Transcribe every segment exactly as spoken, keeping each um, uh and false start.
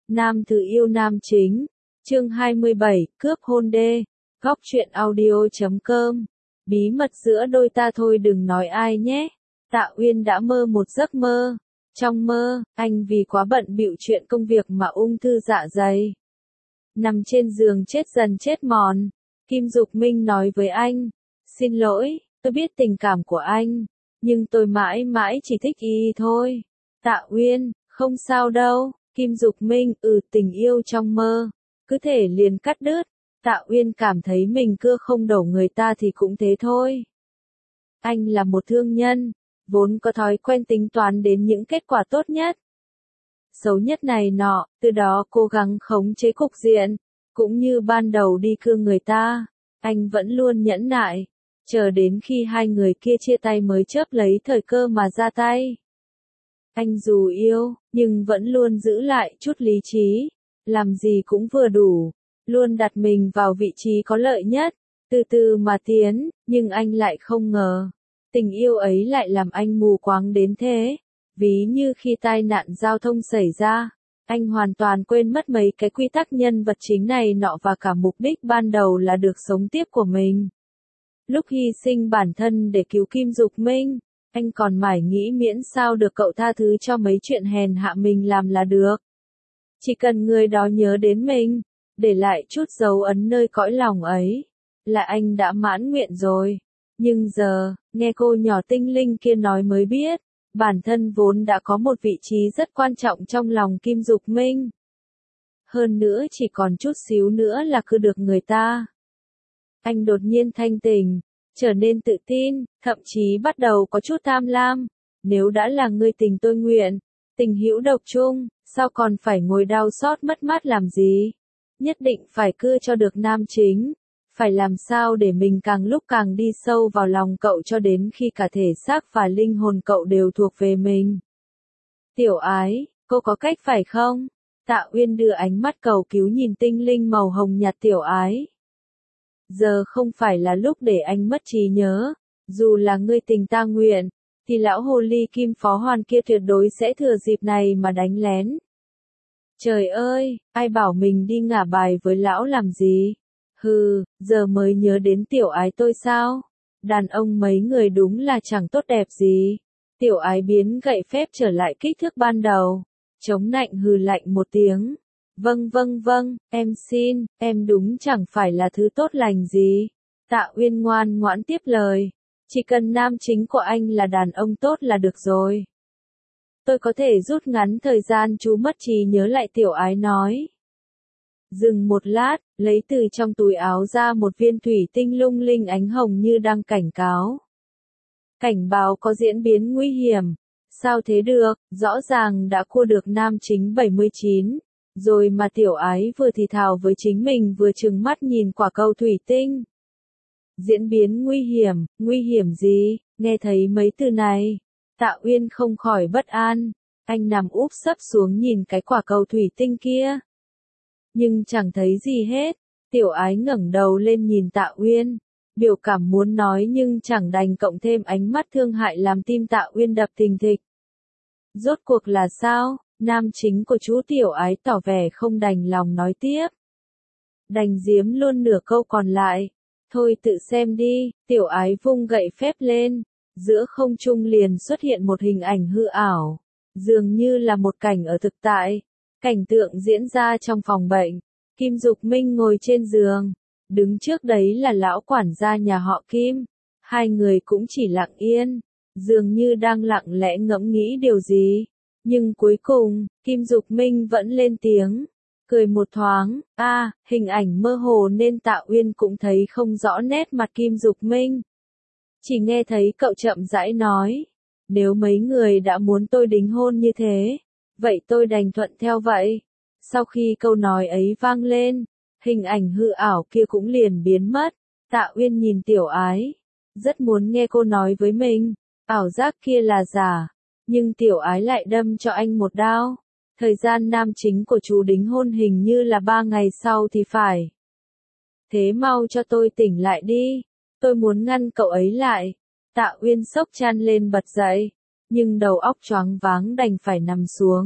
Nam thử yêu nam chính. Chương hai mươi bảy, cướp hôn đê. Góc truyện audio chấm com. Bí mật giữa đôi ta thôi đừng nói ai nhé. Tạ Uyên đã mơ một giấc mơ. Trong mơ, anh vì quá bận bịu chuyện công việc mà ung thư dạ dày. Nằm trên giường chết dần chết mòn. Kim Dục Minh nói với anh. Xin lỗi, tôi biết tình cảm của anh. Nhưng tôi mãi mãi chỉ thích y thôi. Tạ Uyên, không sao đâu. Kim Dục Minh, ừ tình yêu trong mơ. Cứ thể liền cắt đứt. Tạ Uyên cảm thấy mình cưa không đổ người ta thì cũng thế thôi. Anh là một thương nhân, vốn có thói quen tính toán đến những kết quả tốt nhất, xấu nhất này nọ, từ đó cố gắng khống chế cục diện. Cũng như ban đầu đi cưa người ta, anh vẫn luôn nhẫn nại, chờ đến khi hai người kia chia tay mới chớp lấy thời cơ mà ra tay. Anh dù yêu, nhưng vẫn luôn giữ lại chút lý trí, làm gì cũng vừa đủ, luôn đặt mình vào vị trí có lợi nhất, từ từ mà tiến, nhưng anh lại không ngờ, tình yêu ấy lại làm anh mù quáng đến thế. Ví như khi tai nạn giao thông xảy ra, anh hoàn toàn quên mất mấy cái quy tắc nhân vật chính này nọ và cả mục đích ban đầu là được sống tiếp của mình. Lúc hy sinh bản thân để cứu Kim Dục Minh, anh còn mải nghĩ miễn sao được cậu tha thứ cho mấy chuyện hèn hạ mình làm là được. Chỉ cần người đó nhớ đến mình, để lại chút dấu ấn nơi cõi lòng ấy, là anh đã mãn nguyện rồi. Nhưng giờ, nghe cô nhỏ tinh linh kia nói mới biết, bản thân vốn đã có một vị trí rất quan trọng trong lòng Kim Dục Minh. Hơn nữa chỉ còn chút xíu nữa là cứ được người ta. Anh đột nhiên thanh tỉnh, trở nên tự tin, thậm chí bắt đầu có chút tham lam. Nếu đã là người tình tôi nguyện, tình hữu độc chung, sao còn phải ngồi đau xót mất mát làm gì? Nhất định phải cưa cho được nam chính. Phải làm sao để mình càng lúc càng đi sâu vào lòng cậu cho đến khi cả thể xác và linh hồn cậu đều thuộc về mình. Tiểu ái, cô có cách phải không? Tạ Uyên đưa ánh mắt cầu cứu nhìn tinh linh màu hồng nhạt tiểu ái. Giờ không phải là lúc để anh mất trí nhớ. Dù là ngươi tình ta nguyện, thì lão hồ ly kim phó hoàn kia tuyệt đối sẽ thừa dịp này mà đánh lén. Trời ơi, ai bảo mình đi ngả bài với lão làm gì? Hừ, giờ mới nhớ đến tiểu ái tôi sao? Đàn ông mấy người đúng là chẳng tốt đẹp gì. Tiểu ái biến gậy phép trở lại kích thước ban đầu. Chống nạnh hừ lạnh một tiếng. Vâng vâng vâng, em xin, em đúng chẳng phải là thứ tốt lành gì. Tạ Uyên ngoan ngoãn tiếp lời. Chỉ cần nam chính của anh là đàn ông tốt là được rồi. Tôi có thể rút ngắn thời gian chú mất trí nhớ lại tiểu ái nói. Dừng một lát, lấy từ trong túi áo ra một viên thủy tinh lung linh ánh hồng như đang cảnh cáo. Cảnh báo có diễn biến nguy hiểm. Sao thế được, rõ ràng đã cua được nam chính bảy mươi chín. Rồi mà tiểu ái vừa thì thào với chính mình vừa trừng mắt nhìn quả cầu thủy tinh. Diễn biến nguy hiểm, nguy hiểm gì, nghe thấy mấy từ này. Tạ Uyên không khỏi bất an. Anh nằm úp sấp xuống nhìn cái quả cầu thủy tinh kia. Nhưng chẳng thấy gì hết. Tiểu ái ngẩng đầu lên nhìn Tạ Uyên. Biểu cảm muốn nói nhưng chẳng đành cộng thêm ánh mắt thương hại làm tim Tạ Uyên đập thình thịch. Rốt cuộc là sao? Nam chính của chú tiểu ái tỏ vẻ không đành lòng nói tiếp. Đành giếm luôn nửa câu còn lại. Thôi tự xem đi, tiểu ái vung gậy phép lên. Giữa không trung liền xuất hiện một hình ảnh hư ảo. Dường như là một cảnh ở thực tại. Cảnh tượng diễn ra trong phòng bệnh. Kim Dục Minh ngồi trên giường. Đứng trước đấy là lão quản gia nhà họ Kim. Hai người cũng chỉ lặng yên. Dường như đang lặng lẽ ngẫm nghĩ điều gì. Nhưng cuối cùng, Kim Dục Minh vẫn lên tiếng. Cười một thoáng. A, à, hình ảnh mơ hồ nên Tạ Uyên cũng thấy không rõ nét mặt Kim Dục Minh. Chỉ nghe thấy cậu chậm rãi nói. Nếu mấy người đã muốn tôi đính hôn như thế, vậy tôi đành thuận theo vậy. Sau khi câu nói ấy vang lên, hình ảnh hư ảo kia cũng liền biến mất. Tạ Uyên nhìn tiểu ái. Rất muốn nghe cô nói với mình, ảo giác kia là giả. Nhưng tiểu ái lại đâm cho anh một đao. Thời gian nam chính của chú đính hôn hình như là ba ngày sau thì phải. Thế mau cho tôi tỉnh lại đi. Tôi muốn ngăn cậu ấy lại. Tạ Uyên sốc chăn lên bật dậy. Nhưng đầu óc choáng váng đành phải nằm xuống.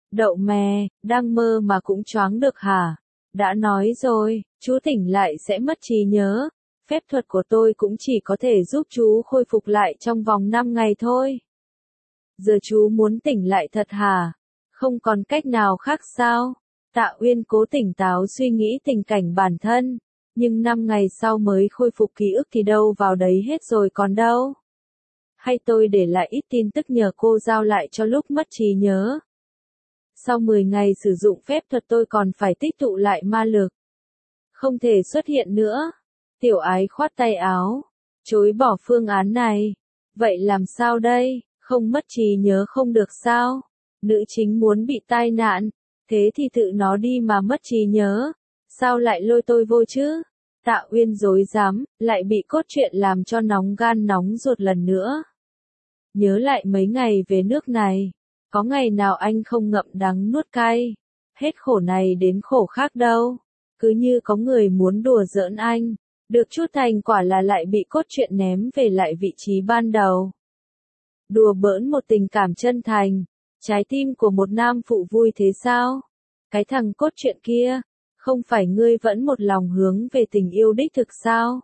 Đậu mè, đang mơ mà cũng choáng được hả? Đã nói rồi, chú tỉnh lại sẽ mất trí nhớ. Phép thuật của tôi cũng chỉ có thể giúp chú khôi phục lại trong vòng năm ngày thôi. Giờ chú muốn tỉnh lại thật hả? Không còn cách nào khác sao? Tạ Uyên cố tỉnh táo suy nghĩ tình cảnh bản thân. Nhưng năm ngày sau mới khôi phục ký ức thì đâu vào đấy hết rồi còn đâu. Hay tôi để lại ít tin tức nhờ cô giao lại cho lúc mất trí nhớ. Sau mười ngày sử dụng phép thuật tôi còn phải tích tụ lại ma lực. Không thể xuất hiện nữa. Tiểu Ái khoát tay áo, chối bỏ phương án này. Vậy làm sao đây, không mất trí nhớ không được sao? Nữ chính muốn bị tai nạn, thế thì tự nó đi mà mất trí nhớ. Sao lại lôi tôi vô chứ? Tạ Uyên dối dám, lại bị cốt truyện làm cho nóng gan nóng ruột lần nữa. Nhớ lại mấy ngày về nước này, có ngày nào anh không ngậm đắng nuốt cay. Hết khổ này đến khổ khác đâu. Cứ như có người muốn đùa giỡn anh. Được chút thành quả là lại bị cốt truyện ném về lại vị trí ban đầu. Đùa bỡn một tình cảm chân thành. Trái tim của một nam phụ vui thế sao? Cái thằng cốt truyện kia, không phải ngươi vẫn một lòng hướng về tình yêu đích thực sao?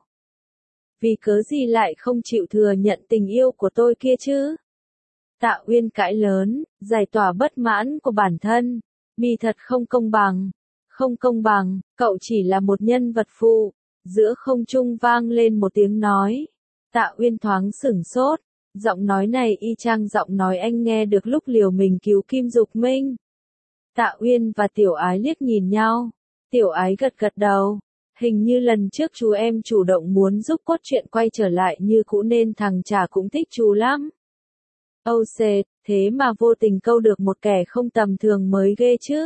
Vì cớ gì lại không chịu thừa nhận tình yêu của tôi kia chứ? Tạ Uyên cãi lớn, giải tỏa bất mãn của bản thân. Mi thật không công bằng. Không công bằng, cậu chỉ là một nhân vật phụ. Giữa không trung vang lên một tiếng nói. Tạ Uyên thoáng sửng sốt. Giọng nói này y chang giọng nói anh nghe được lúc liều mình cứu Kim Dục Minh. Tạ Uyên và Tiểu Ái liếc nhìn nhau. Tiểu Ái gật gật đầu. Hình như lần trước chú em chủ động muốn giúp cốt truyện quay trở lại như cũ nên thằng Trà cũng thích chú lắm. Âu xệt, thế mà vô tình câu được một kẻ không tầm thường mới ghê chứ.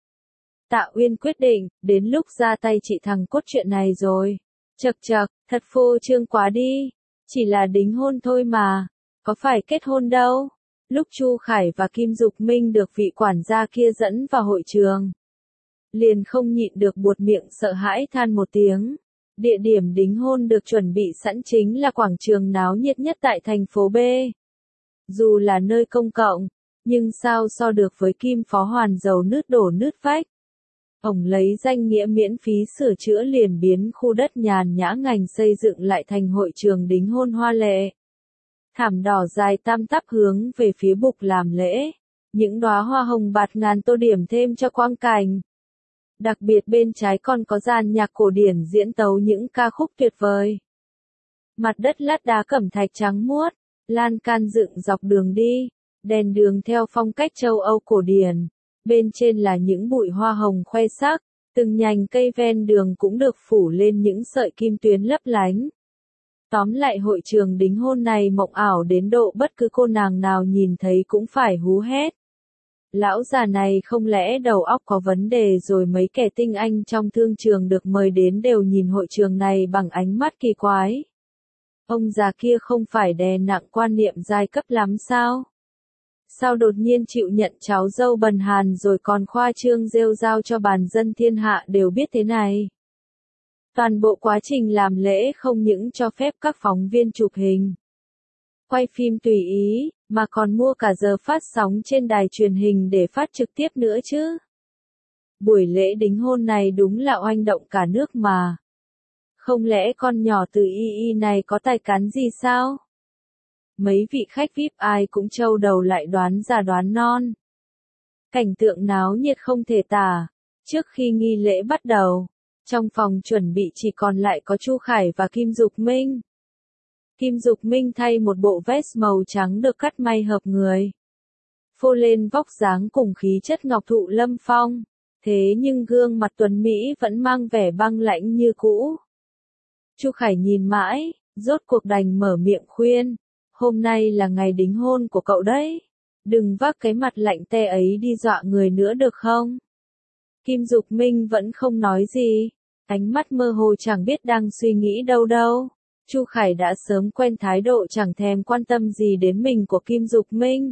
Tạ Uyên quyết định, đến lúc ra tay trị thằng cốt truyện này rồi. Chậc chậc, thật phô trương quá đi. Chỉ là đính hôn thôi mà. Có phải kết hôn đâu. Lúc Chu Khải và Kim Dục Minh được vị quản gia kia dẫn vào hội trường. Liền không nhịn được buột miệng sợ hãi than một tiếng. Địa điểm đính hôn được chuẩn bị sẵn chính là quảng trường náo nhiệt nhất tại thành phố B. Dù là nơi công cộng, nhưng sao so được với Kim Phó Hoàn giàu nứt đổ nứt vách. Ông lấy danh nghĩa miễn phí sửa chữa liền biến khu đất nhàn nhã ngành xây dựng lại thành hội trường đính hôn hoa lệ. Thảm đỏ dài tam tắp hướng về phía bục làm lễ. Những đóa hoa hồng bạt ngàn tô điểm thêm cho quang cảnh. Đặc biệt bên trái còn có dàn nhạc cổ điển diễn tấu những ca khúc tuyệt vời. Mặt đất lát đá cẩm thạch trắng muốt, lan can dựng dọc đường đi, đèn đường theo phong cách châu Âu cổ điển. Bên trên là những bụi hoa hồng khoe sắc, từng nhành cây ven đường cũng được phủ lên những sợi kim tuyến lấp lánh. Tóm lại hội trường đính hôn này mộng ảo đến độ bất cứ cô nàng nào nhìn thấy cũng phải hú hét. Lão già này không lẽ đầu óc có vấn đề rồi mấy kẻ tinh anh trong thương trường được mời đến đều nhìn hội trường này bằng ánh mắt kỳ quái. Ông già kia không phải đè nặng quan niệm giai cấp lắm sao? Sao đột nhiên chịu nhận cháu dâu bần hàn rồi còn khoa trương rêu rao cho bàn dân thiên hạ đều biết thế này? Toàn bộ quá trình làm lễ không những cho phép các phóng viên chụp hình, quay phim tùy ý, mà còn mua cả giờ phát sóng trên đài truyền hình để phát trực tiếp nữa chứ. Buổi lễ đính hôn này đúng là oanh động cả nước mà. Không lẽ con nhỏ từ y y này có tài cán gì sao? Mấy vị khách vi ai pi ai cũng trâu đầu lại đoán già đoán non. Cảnh tượng náo nhiệt không thể tả. Trước khi nghi lễ bắt đầu, trong phòng chuẩn bị chỉ còn lại có Chu Khải và Kim Dục Minh. Kim Dục Minh thay một bộ vest màu trắng được cắt may hợp người. Phô lên vóc dáng cùng khí chất ngọc thụ lâm phong. Thế nhưng gương mặt tuấn Mỹ vẫn mang vẻ băng lãnh như cũ. Chu Khải nhìn mãi, rốt cuộc đành mở miệng khuyên. Hôm nay là ngày đính hôn của cậu đấy. Đừng vác cái mặt lạnh te ấy đi dọa người nữa được không? Kim Dục Minh vẫn không nói gì. Ánh mắt mơ hồ chẳng biết đang suy nghĩ đâu đâu. Chu Khải đã sớm quen thái độ chẳng thèm quan tâm gì đến mình của Kim Dục Minh.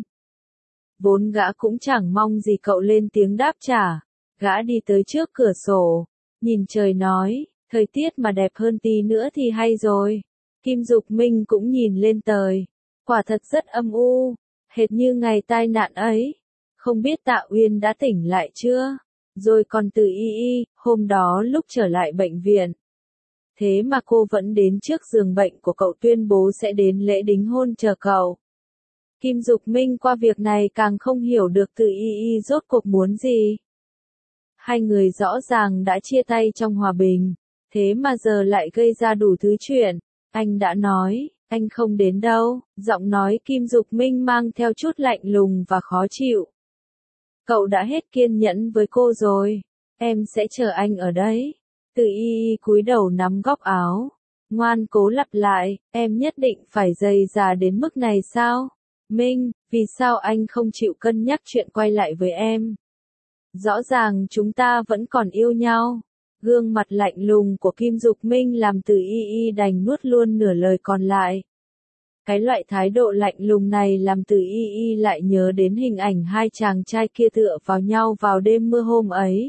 Vốn gã cũng chẳng mong gì cậu lên tiếng đáp trả. Gã đi tới trước cửa sổ, nhìn trời nói, thời tiết mà đẹp hơn tí nữa thì hay rồi. Kim Dục Minh cũng nhìn lên trời. Quả thật rất âm u, hệt như ngày tai nạn ấy. Không biết Tạ Uyên đã tỉnh lại chưa? Rồi còn Từ Y Y, hôm đó lúc trở lại bệnh viện. Thế mà cô vẫn đến trước giường bệnh của cậu tuyên bố sẽ đến lễ đính hôn chờ cậu. Kim Dục Minh qua việc này càng không hiểu được Từ Y Y rốt cuộc muốn gì. Hai người rõ ràng đã chia tay trong hòa bình, thế mà giờ lại gây ra đủ thứ chuyện. Anh đã nói, anh không đến đâu, giọng nói Kim Dục Minh mang theo chút lạnh lùng và khó chịu. Cậu đã hết kiên nhẫn với cô rồi, em sẽ chờ anh ở đấy. Từ Y Y cúi đầu nắm góc áo, ngoan cố lặp lại, em nhất định phải dày dà đến mức này sao? Minh, vì sao anh không chịu cân nhắc chuyện quay lại với em? Rõ ràng chúng ta vẫn còn yêu nhau. Gương mặt lạnh lùng của Kim Dục Minh làm Từ Y Y đành nuốt luôn nửa lời còn lại. Cái loại thái độ lạnh lùng này làm Từ Y Y lại nhớ đến hình ảnh hai chàng trai kia tựa vào nhau vào đêm mưa hôm ấy.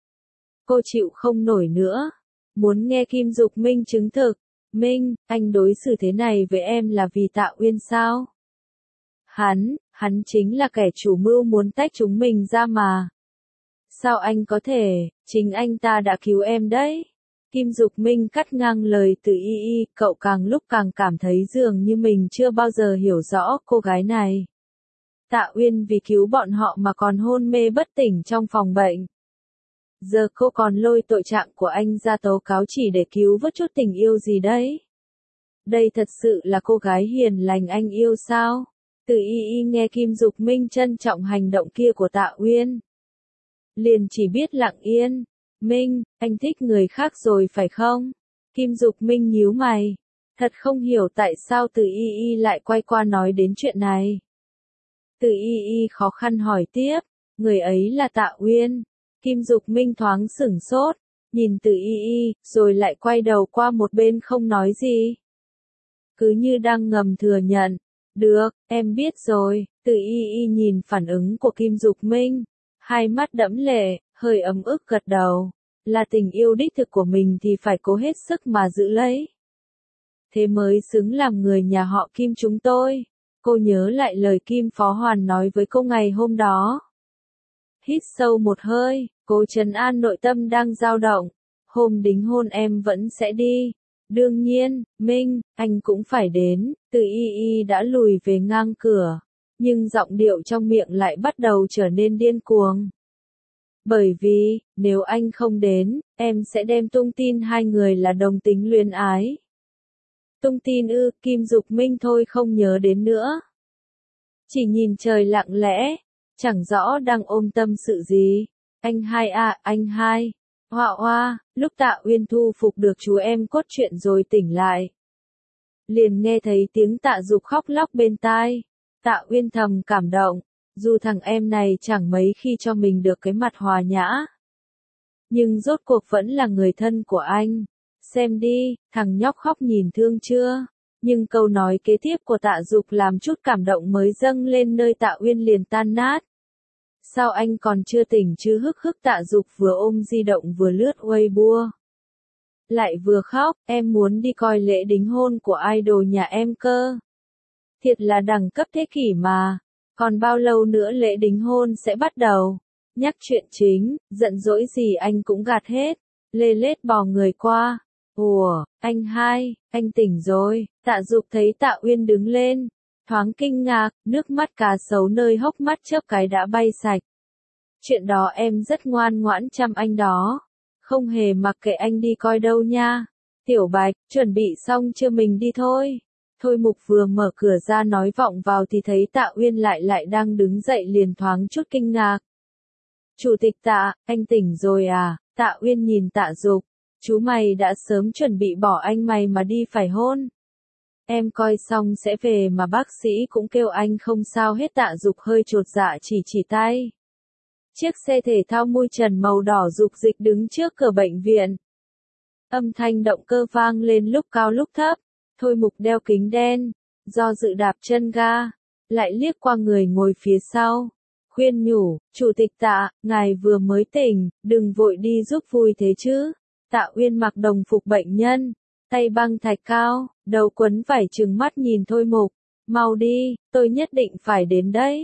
Cô chịu không nổi nữa. Muốn nghe Kim Dục Minh chứng thực. Minh, anh đối xử thế này với em là vì Tạ Uyên sao? Hắn, hắn chính là kẻ chủ mưu muốn tách chúng mình ra mà. Sao anh có thể, chính anh ta đã cứu em đấy. Kim Dục Minh cắt ngang lời Từ Y Y, cậu càng lúc càng cảm thấy dường như mình chưa bao giờ hiểu rõ cô gái này. Tạ Uyên vì cứu bọn họ mà còn hôn mê bất tỉnh trong phòng bệnh. Giờ cô còn lôi tội trạng của anh ra tố cáo chỉ để cứu vớt chút tình yêu gì đấy. Đây thật sự là cô gái hiền lành anh yêu sao? Từ Y Y nghe Kim Dục Minh trân trọng hành động kia của Tạ Uyên. Liền chỉ biết lặng yên. Minh, anh thích người khác rồi phải không? Kim Dục Minh nhíu mày. Thật không hiểu tại sao Từ Y Y lại quay qua nói đến chuyện này. Từ Y Y khó khăn hỏi tiếp. Người ấy là Tạ Uyên. Kim Dục Minh thoáng sửng sốt. Nhìn Từ Y Y, rồi lại quay đầu qua một bên không nói gì. Cứ như đang ngầm thừa nhận. Được, em biết rồi. Từ Y Y nhìn phản ứng của Kim Dục Minh. Hai mắt đẫm lệ, hơi ấm ức gật đầu. Là tình yêu đích thực của mình thì phải cố hết sức mà giữ lấy. Thế mới xứng làm người nhà họ Kim chúng tôi. Cô nhớ lại lời Kim Phó Hoàn nói với cô ngày hôm đó. Hít sâu một hơi, cố trấn an nội tâm đang dao động. Hôm đính hôn em vẫn sẽ đi. Đương nhiên, Minh, anh cũng phải đến. Từ Y Y đã lùi về ngang cửa. Nhưng giọng điệu trong miệng lại bắt đầu trở nên điên cuồng. Bởi vì, nếu anh không đến, em sẽ đem tung tin hai người là đồng tính luyến ái. Tung tin ư, Kim Dục Minh thôi không nhớ đến nữa. Chỉ nhìn trời lặng lẽ, chẳng rõ đang ôm tâm sự gì. Anh hai à, anh hai. Hoa hoa, lúc Tạ Uyên thu phục được chú em cốt truyện rồi tỉnh lại. Liền nghe thấy tiếng Tạ Dục khóc lóc bên tai. Tạ Uyên thầm cảm động, dù thằng em này chẳng mấy khi cho mình được cái mặt hòa nhã. Nhưng rốt cuộc vẫn là người thân của anh. Xem đi, thằng nhóc khóc nhìn thương chưa? Nhưng câu nói kế tiếp của Tạ Dục làm chút cảm động mới dâng lên nơi Tạ Uyên liền tan nát. Sao anh còn chưa tỉnh chứ? Hức hức Tạ Dục vừa ôm di động vừa lướt Weibo. Lại vừa khóc, em muốn đi coi lễ đính hôn của idol nhà em cơ. Thiệt là đẳng cấp thế kỷ mà. Còn bao lâu nữa lễ đính hôn sẽ bắt đầu? Nhắc chuyện chính, giận dỗi gì anh cũng gạt hết. Lê lết bò người qua. Ủa, anh hai, anh tỉnh rồi. Tạ Dục thấy Tạ Uyên đứng lên. Thoáng kinh ngạc, nước mắt cá sấu nơi hốc mắt chớp cái đã bay sạch. Chuyện đó em rất ngoan ngoãn chăm anh đó. Không hề mặc kệ anh đi coi đâu nha. Tiểu Bạch, chuẩn bị xong chưa mình đi thôi. Thôi Mục vừa mở cửa ra nói vọng vào thì thấy Tạ Uyên lại lại đang đứng dậy liền thoáng chút kinh ngạc. Chủ tịch Tạ, anh tỉnh rồi à? Tạ Uyên nhìn Tạ Dục. Chú mày đã sớm chuẩn bị bỏ anh mày mà đi phải hôn. Em coi xong sẽ về mà bác sĩ cũng kêu anh không sao hết. Tạ Dục hơi chột dạ chỉ chỉ tay. Chiếc xe thể thao mui trần màu đỏ rục dịch đứng trước cửa bệnh viện. Âm thanh động cơ vang lên lúc cao lúc thấp. Thôi Mục đeo kính đen, do dự đạp chân ga, lại liếc qua người ngồi phía sau. Khuyên nhủ, Chủ tịch Tạ, ngài vừa mới tỉnh, đừng vội đi giúp vui thế chứ. Tạ Uyên mặc đồng phục bệnh nhân, tay băng thạch cao, đầu quấn vải trừng mắt nhìn Thôi Mục. Mau đi, tôi nhất định phải đến đấy.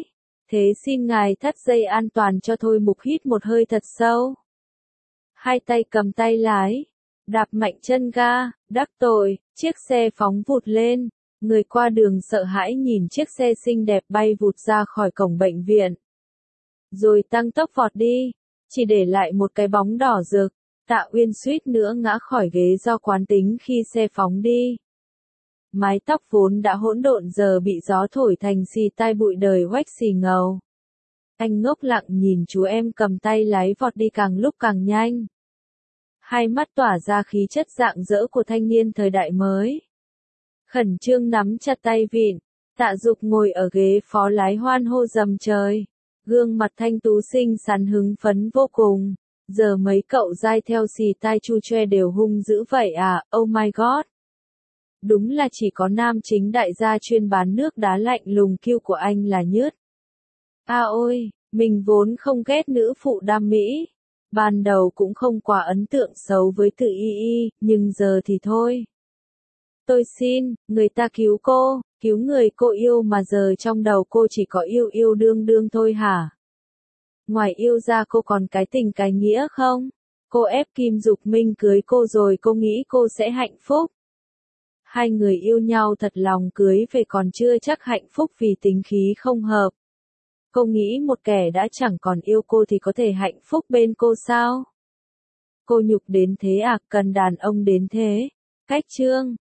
Thế xin ngài thắt dây an toàn cho Thôi Mục hít một hơi thật sâu. Hai tay cầm tay lái, đạp mạnh chân ga, đắc tội, chiếc xe phóng vụt lên. Người qua đường sợ hãi nhìn chiếc xe xinh đẹp bay vụt ra khỏi cổng bệnh viện. Rồi tăng tốc vọt đi, chỉ để lại một cái bóng đỏ rực. Tạ Uyên suýt nữa ngã khỏi ghế do quán tính khi xe phóng đi. Mái tóc vốn đã hỗn độn giờ bị gió thổi thành xì tai bụi đời oách xì ngầu. Anh ngốc lặng nhìn chú em cầm tay lái vọt đi càng lúc càng nhanh. Hai mắt tỏa ra khí chất rạng rỡ của thanh niên thời đại mới. Khẩn trương nắm chặt tay vịn, Tạ Dục ngồi ở ghế phó lái hoan hô dầm trời. Gương mặt thanh tú xinh xắn hứng phấn vô cùng. Giờ mấy cậu dai theo xì tai chu choe đều hung dữ vậy à, oh my god. Đúng là chỉ có nam chính đại gia chuyên bán nước đá lạnh lùng kiêu của anh là nhớt. À ôi, mình vốn không ghét nữ phụ đam mỹ. Ban đầu cũng không quá ấn tượng xấu với Tự Y Y, nhưng giờ thì thôi. Tôi xin, người ta cứu cô, cứu người cô yêu mà giờ trong đầu cô chỉ có yêu yêu đương đương thôi hả? Ngoài yêu ra cô còn cái tình cái nghĩa không? Cô ép Kim Dục Minh cưới cô rồi cô nghĩ cô sẽ hạnh phúc. Hai người yêu nhau thật lòng cưới về còn chưa chắc hạnh phúc vì tính khí không hợp. Cô nghĩ một kẻ đã chẳng còn yêu cô thì có thể hạnh phúc bên cô sao? Cô nhục đến thế à, cần đàn ông đến thế. Cách chương